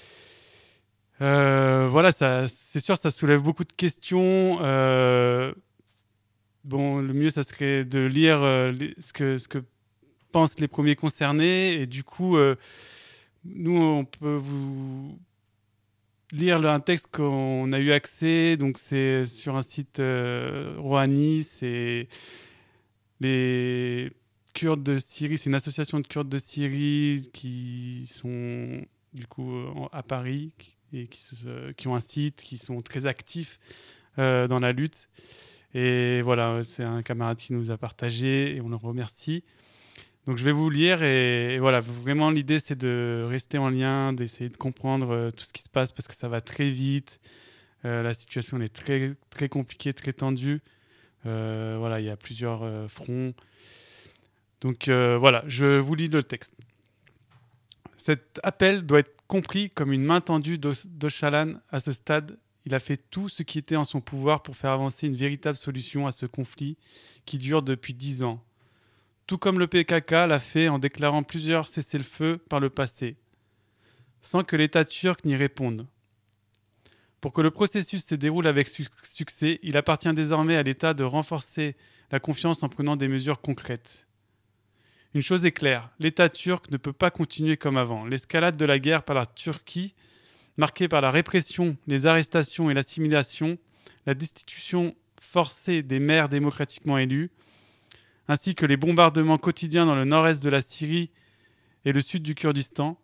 Euh, voilà, ça, c'est sûr, ça soulève beaucoup de questions. Euh, bon, le mieux, ça serait de lire euh, les, ce, que, ce que pensent les premiers concernés. Et du coup, euh, nous, on peut vous lire un texte qu'on a eu accès, donc c'est sur un site euh, Rouhani, c'est les Kurdes de Syrie, c'est une association de Kurdes de Syrie qui sont du coup à Paris et qui, se, qui ont un site, qui sont très actifs euh, dans la lutte. Et voilà, c'est un camarade qui nous a partagé et on le remercie. Donc je vais vous lire et, et voilà, vraiment l'idée c'est de rester en lien, d'essayer de comprendre euh, tout ce qui se passe parce que ça va très vite. Euh, la situation elle est très, très compliquée, très tendue. Euh, voilà, il y a plusieurs euh, fronts. Donc euh, voilà, je vous lis le texte. Cet appel doit être compris comme une main tendue d'Öcalan à ce stade. Il a fait tout ce qui était en son pouvoir pour faire avancer une véritable solution à ce conflit qui dure depuis dix ans. Tout comme le P K K l'a fait en déclarant plusieurs cessez-le-feu par le passé, sans que l'État turc n'y réponde. Pour que le processus se déroule avec su- succès, il appartient désormais à l'État de renforcer la confiance en prenant des mesures concrètes. Une chose est claire, l'État turc ne peut pas continuer comme avant. L'escalade de la guerre par la Turquie, marquée par la répression, les arrestations et l'assimilation, la destitution forcée des maires démocratiquement élus, ainsi que les bombardements quotidiens dans le nord-est de la Syrie et le sud du Kurdistan.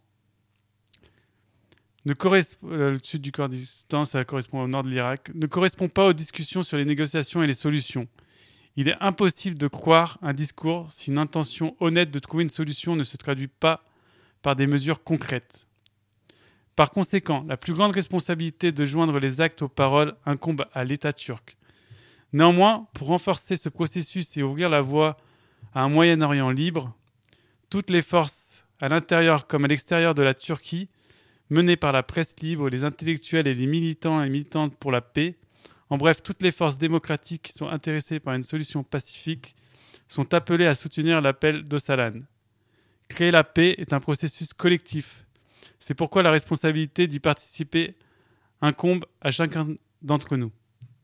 Ne correspond, euh, le sud du Kurdistan, ça correspond au nord de l'Irak, ne correspond pas aux discussions sur les négociations et les solutions. Il est impossible de croire un discours si une intention honnête de trouver une solution ne se traduit pas par des mesures concrètes. Par conséquent, la plus grande responsabilité de joindre les actes aux paroles incombe à l'État turc. Néanmoins, pour renforcer ce processus et ouvrir la voie à un Moyen-Orient libre, toutes les forces, à l'intérieur comme à l'extérieur de la Turquie, menées par la presse libre, les intellectuels et les militants et militantes pour la paix, en bref, toutes les forces démocratiques qui sont intéressées par une solution pacifique, sont appelées à soutenir l'appel d'Öcalan. Créer la paix est un processus collectif. C'est pourquoi la responsabilité d'y participer incombe à chacun d'entre nous.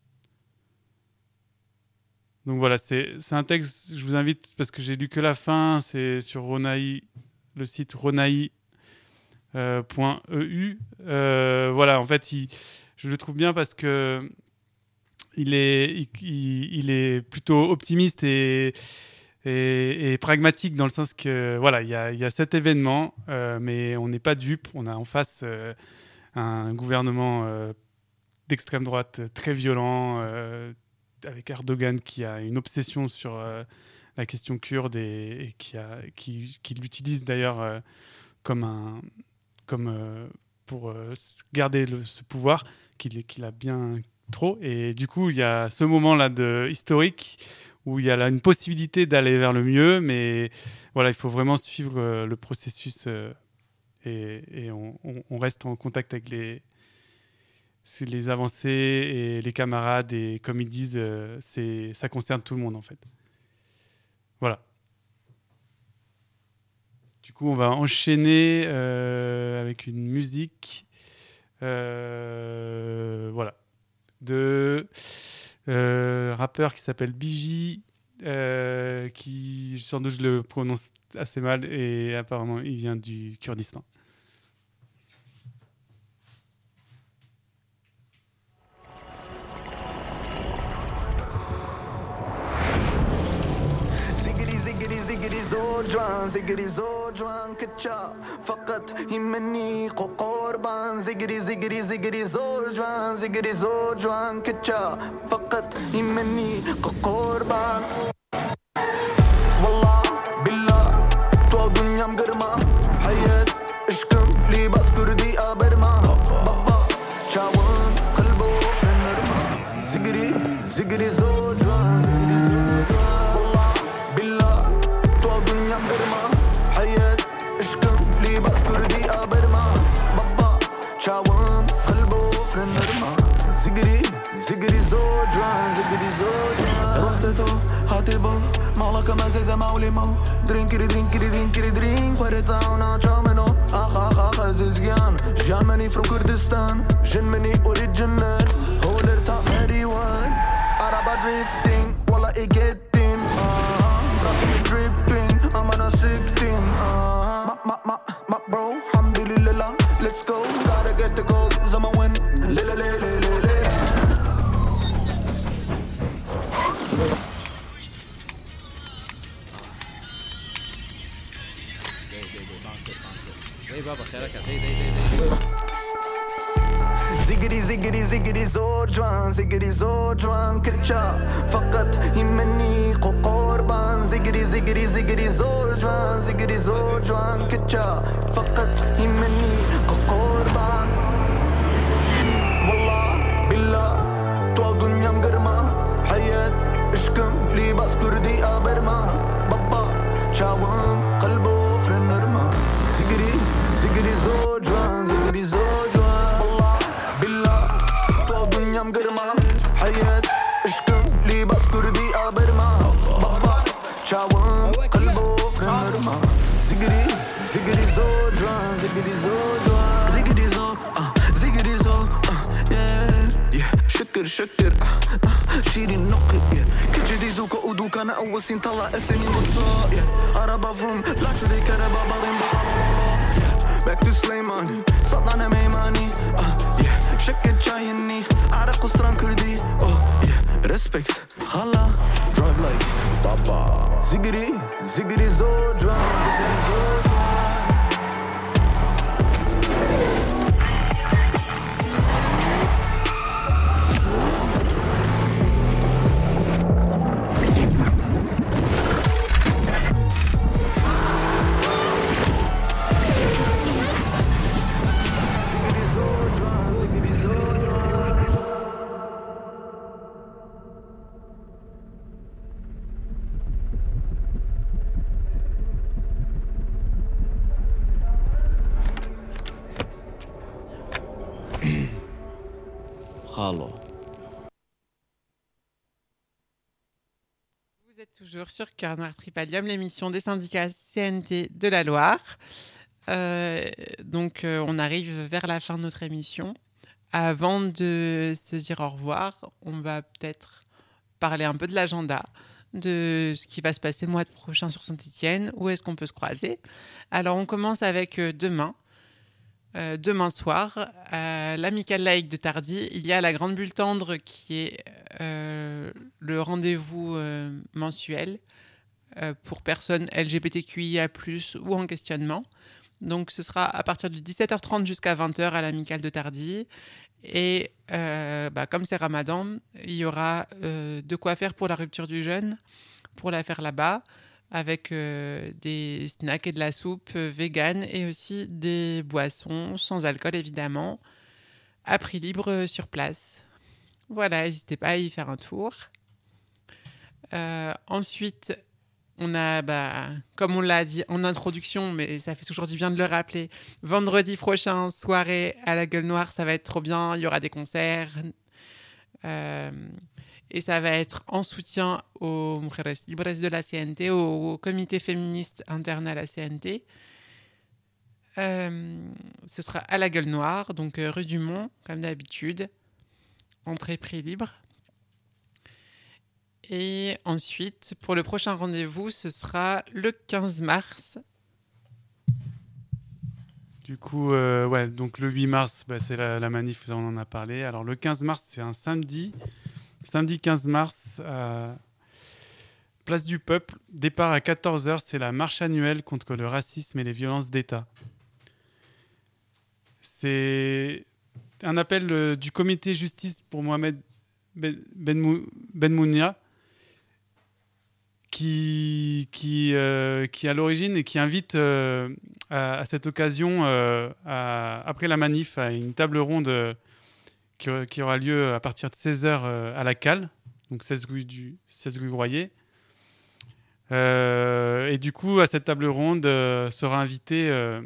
Donc voilà, c'est, c'est un texte, je vous invite, parce que j'ai lu que la fin, c'est sur Ronaï, le site ronaï point e u. Euh, voilà, en fait, il, je le trouve bien parce que il est, il, il est plutôt optimiste et, et, et pragmatique dans le sens que, voilà, il y a, il y a cet événement, euh, mais on n'est pas dupe. On a en face euh, un gouvernement euh, d'extrême droite très violent, euh, avec Erdogan qui a une obsession sur euh, la question kurde et, et qui, a, qui, qui l'utilise d'ailleurs euh, comme un, comme euh, pour euh, garder le, ce pouvoir qu'il, qu'il a bien trop. Et du coup, il y a ce moment-là de historique où il y a là une possibilité d'aller vers le mieux, mais voilà, il faut vraiment suivre euh, le processus euh, et, et on, on, on reste en contact avec les c'est les avancées et les camarades, et comme ils disent, euh, c'est, ça concerne tout le monde en fait. Voilà. Du coup, on va enchaîner euh, avec une musique, euh, voilà, de euh, rappeur qui s'appelle Biji, euh, qui, sans doute, je le prononce assez mal, et apparemment, il vient du Kurdistan. زوجوان زقري زوجوان كتشا فقط يمني قربان زقري زقري زقري زوجوان زقري زوجوان كتشا فقط يمني قربان والله بالله تو دنيا مقرمة حياة اشكم لباس كردي ابرما بابا شاون قلبه في النرمة زقري زقري زوجوان زقري زوجوان شاوم قلبه في النرمة زقري زقري زوجوان زقري زوجوان رحتتو هاتبو مالك ما زي زماولي مو درينكري درينكري درينكري درين خوريتاونا شامنو اخ اخ اخ زيزيان جان مني فرو كردستان جن مني اريد جنن هو الارتاق مريوان عربا دريفتين والله ايجيتين راكني دريبين امانا سيكتين ما ما ما ما برو الحمد لله let's go gotta get the goal زما وين لي لي لي لي لي لي بابا خيرك دي دي دي زقري زقري زقري زوجوان زقري زوجوان كتشا فقط يمني قربان زقري زقري زقري زوجوان زقري زوجوان كتشا فقط يمني قربان والله بالله تو دنيا مقرمة حياة اشكم لباس كردي ابرما بابا شاوم قلبه في النرمة زقري زقري زوجوان زقري زوجوان والله بالله تو دنيا مقرمة حياة اشكم لباس كردي ابرما بابا شاوم قلبه في النرمة زقري زقري زوجوان زقري زوجوان زقري زو اه زقري زو اه yeah yeah شكر شكر اه شيري النقي كجدي زوكا ودوكا انا اول سين طلع اسني وتصا عربا فوم لا شريك ربا بارين بخلا back to Slimani صدنا ميماني اه yeah شكت جايني عرق وصران كردي oh yeah respect خلا drive like بابا زيجري زيجري زوجان زيجري زوجان خالو. Vous êtes toujours sur Cœur Noir Tripalium, l'émission des syndicats C N T de la Loire. Euh, donc, euh, on arrive vers la fin de notre émission. Avant de se dire au revoir, on va peut-être parler un peu de l'agenda, de ce qui va se passer le mois prochain sur Saint-Étienne, où est-ce qu'on peut se croiser. Alors, on commence avec euh, demain. Euh, demain soir, à l'Amicale laïque de Tardy, il y a la Grande Bulle Tendre qui est euh, le rendez-vous euh, mensuel euh, pour personnes L G B T Q I A plus, ou en questionnement. Donc ce sera à partir de dix-sept heures trente jusqu'à vingt heures à l'Amicale de Tardy. Et euh, bah, comme c'est Ramadan, il y aura euh, de quoi faire pour la rupture du jeûne, pour la faire là-bas, avec euh, des snacks et de la soupe euh, vegan et aussi des boissons sans alcool évidemment, à prix libre euh, sur place. Voilà, n'hésitez pas à y faire un tour. Euh, ensuite, on a, bah, comme on l'a dit en introduction, mais ça fait toujours du bien de le rappeler, vendredi prochain, soirée à la Gueule Noire, ça va être trop bien, il y aura des concerts. Euh, Et ça va être en soutien aux Mujeres Libres de la C N T, au, au comité féministe interne à la C N T. Euh, ce sera à la Gueule Noire, donc euh, rue du Mont, comme d'habitude. Entrée prix libre. Et ensuite, pour le prochain rendez-vous, ce sera le quinze mars. Du coup, euh, ouais, donc le huit mars, bah, c'est la, la manif, on en a parlé. Alors le quinze mars, c'est un samedi. Samedi quinze mars, à Place du Peuple, départ à quatorze heures, c'est la marche annuelle contre le racisme et les violences d'État. C'est un appel euh, du comité justice pour Mohamed Ben, ben, ben Mounia qui, qui, euh, qui est à l'origine et qui invite euh, à, à cette occasion, euh, à, après la manif, à une table ronde euh, qui, qui aura lieu à partir de seize heures euh, à la Cale, donc seize rue du seize rue Groyer. Euh, et du coup, à cette table ronde euh, sera invité euh,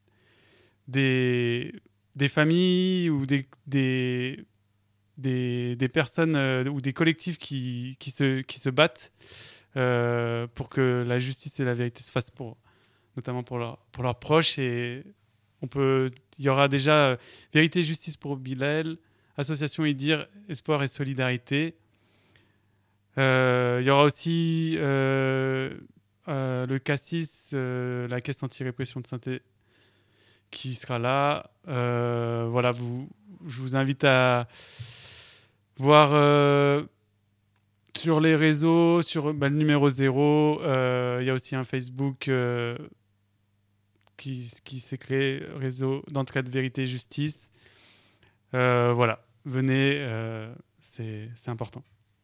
des, des familles ou des, des, des, des personnes euh, ou des collectifs qui, qui, se, qui se battent euh, pour que la justice et la vérité se fassent, pour, notamment pour, leur, pour leurs proches. Et on peut, il y aura déjà euh, Vérité et Justice pour Bilal, Association Idir, Espoir et Solidarité. Euh, il y aura aussi euh, euh, le Cassis, euh, la Caisse anti-répression de Saint-Étienne, qui sera là. Euh, voilà, vous, je vous invite à voir euh, sur les réseaux, sur bah, le numéro zéro. Euh, il y a aussi un Facebook euh, qui, qui s'est créé, réseau d'entraide Vérité et Justice. Euh, voilà, venez, euh, c'est, c'est important.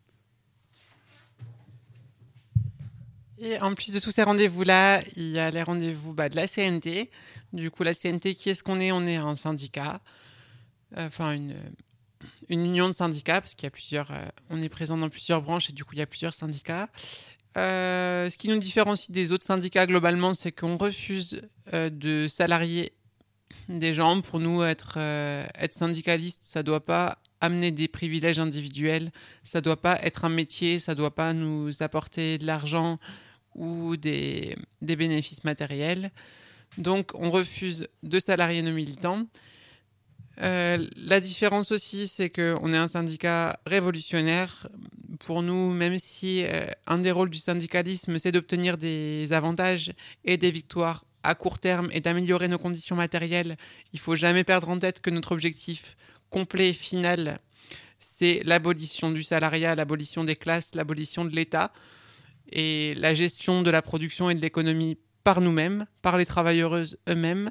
Et en plus de tous ces rendez-vous-là, il y a les rendez-vous bah, de la C N T. Du coup, la C N T, qui est-ce qu'on est ? On est un syndicat, euh, enfin une, une union de syndicats, parce qu'il y a plusieurs, euh, on est présent dans plusieurs branches et du coup, il y a plusieurs syndicats. Euh, ce qui nous différencie des autres syndicats globalement, c'est qu'on refuse euh, de salarier des gens. Pour nous, être, euh, être syndicaliste, ça ne doit pas amener des privilèges individuels, ça ne doit pas être un métier, ça ne doit pas nous apporter de l'argent ou des, des bénéfices matériels. Donc, on refuse de salarier nos militants. Euh, la différence aussi, c'est qu'on est un syndicat révolutionnaire. Pour nous, même si euh, un des rôles du syndicalisme, c'est d'obtenir des avantages et des victoires à court terme et d'améliorer nos conditions matérielles, il ne faut jamais perdre en tête que notre objectif complet final, c'est l'abolition du salariat, l'abolition des classes, l'abolition de l'État et la gestion de la production et de l'économie par nous-mêmes, par les travailleuses eux-mêmes.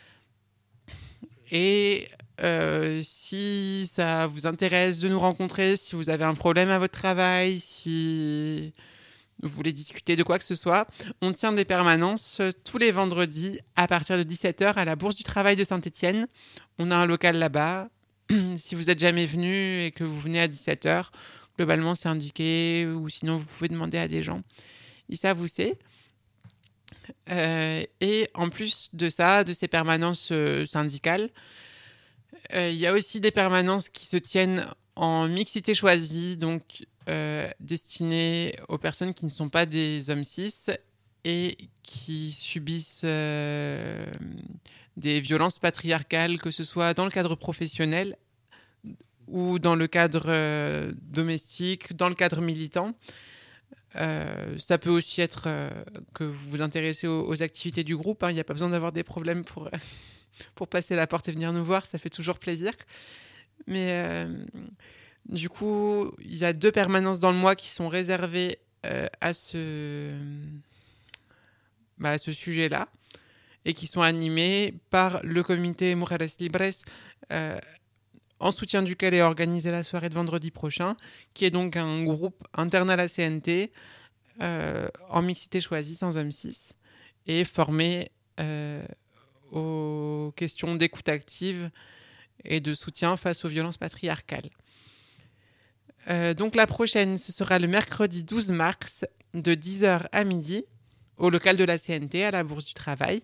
Et euh, si ça vous intéresse de nous rencontrer, si vous avez un problème à votre travail, si vous voulez discuter de quoi que ce soit, on tient des permanences tous les vendredis à partir de dix-sept heures à la Bourse du Travail de Saint-Étienne. On a un local là-bas. Si vous n'êtes jamais venu et que vous venez à dix-sept heures, globalement c'est indiqué, ou sinon vous pouvez demander à des gens. Ils savent où c'est. Euh, et en plus de ça, de ces permanences euh, syndicales, il euh, y a aussi des permanences qui se tiennent en mixité choisie, donc euh, destinées aux personnes qui ne sont pas des hommes cis et qui subissent euh, des violences patriarcales, que ce soit dans le cadre professionnel ou dans le cadre euh, domestique, dans le cadre militant. Euh, ça peut aussi être euh, que vous vous intéressez aux, aux activités du groupe. Il n'y a pas besoin d'avoir des problèmes pour, euh, pour passer la porte et venir nous voir. Ça fait toujours plaisir. Mais euh, du coup, il y a deux permanences dans le mois qui sont réservées euh, à, ce, bah, à ce sujet-là et qui sont animées par le comité Mujeres Libres, euh, en soutien duquel est organisée la soirée de vendredi prochain, qui est donc un groupe interne à la C N T, euh, en mixité choisie, sans hommes cis, et formé euh, aux questions d'écoute active et de soutien face aux violences patriarcales. Euh, donc la prochaine, ce sera le mercredi douze mars, de dix heures à midi, au local de la C N T, à la Bourse du Travail.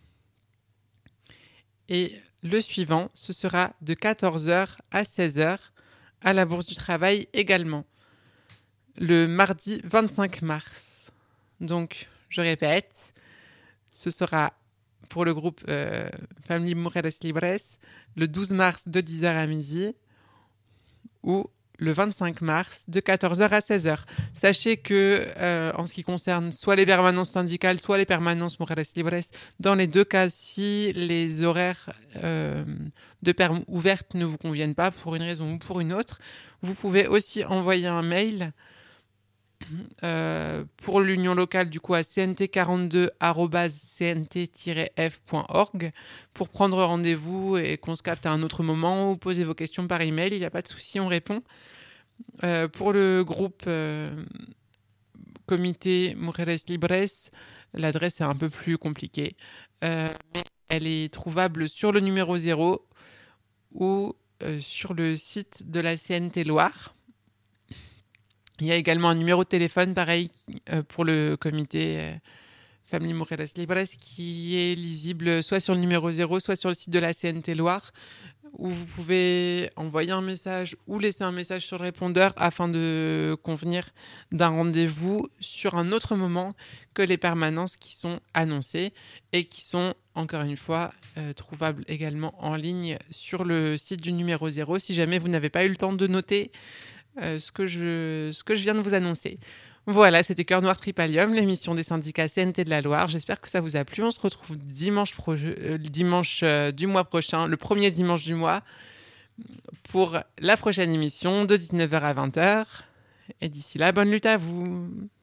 Et le suivant, ce sera de quatorze heures à seize heures à la Bourse du Travail également, le mardi vingt-cinq mars. Donc, je répète, ce sera pour le groupe euh, Family Mujeres Libres le douze mars de dix heures à midi ou le vingt-cinq mars de quatorze heures à seize heures. Sachez que, euh, en ce qui concerne soit les permanences syndicales, soit les permanences Mujeres Libres, dans les deux cas, si les horaires euh, de perm ouvertes ne vous conviennent pas pour une raison ou pour une autre, vous pouvez aussi envoyer un mail euh, pour l'union locale du coup à c n t quarante-deux arobase c n t tiret f point org pour prendre rendez-vous et qu'on se capte à un autre moment ou poser vos questions par email. Il n'y a pas de souci, on répond. Euh, pour le groupe euh, comité Mujeres Libres, l'adresse est un peu plus compliquée. Euh, mais elle est trouvable sur le numéro zéro ou euh, sur le site de la C N T Loire. Il y a également un numéro de téléphone, pareil, euh, pour le comité euh, Family Mujeres Libres, qui est lisible soit sur le numéro zéro, soit sur le site de la C N T Loire, où vous pouvez envoyer un message ou laisser un message sur le répondeur afin de convenir d'un rendez-vous sur un autre moment que les permanences qui sont annoncées et qui sont, encore une fois, euh, trouvables également en ligne sur le site du numéro zéro, si jamais vous n'avez pas eu le temps de noter Euh, ce, que je, ce que je viens de vous annoncer. Voilà, c'était Cœur Noir Tripalium, l'émission des syndicats C N T de la Loire. J'espère que ça vous a plu. On se retrouve dimanche, pro- euh, dimanche euh, du mois prochain, le premier dimanche du mois, pour la prochaine émission de dix-neuf heures à vingt heures. Et d'ici là, bonne lutte à vous.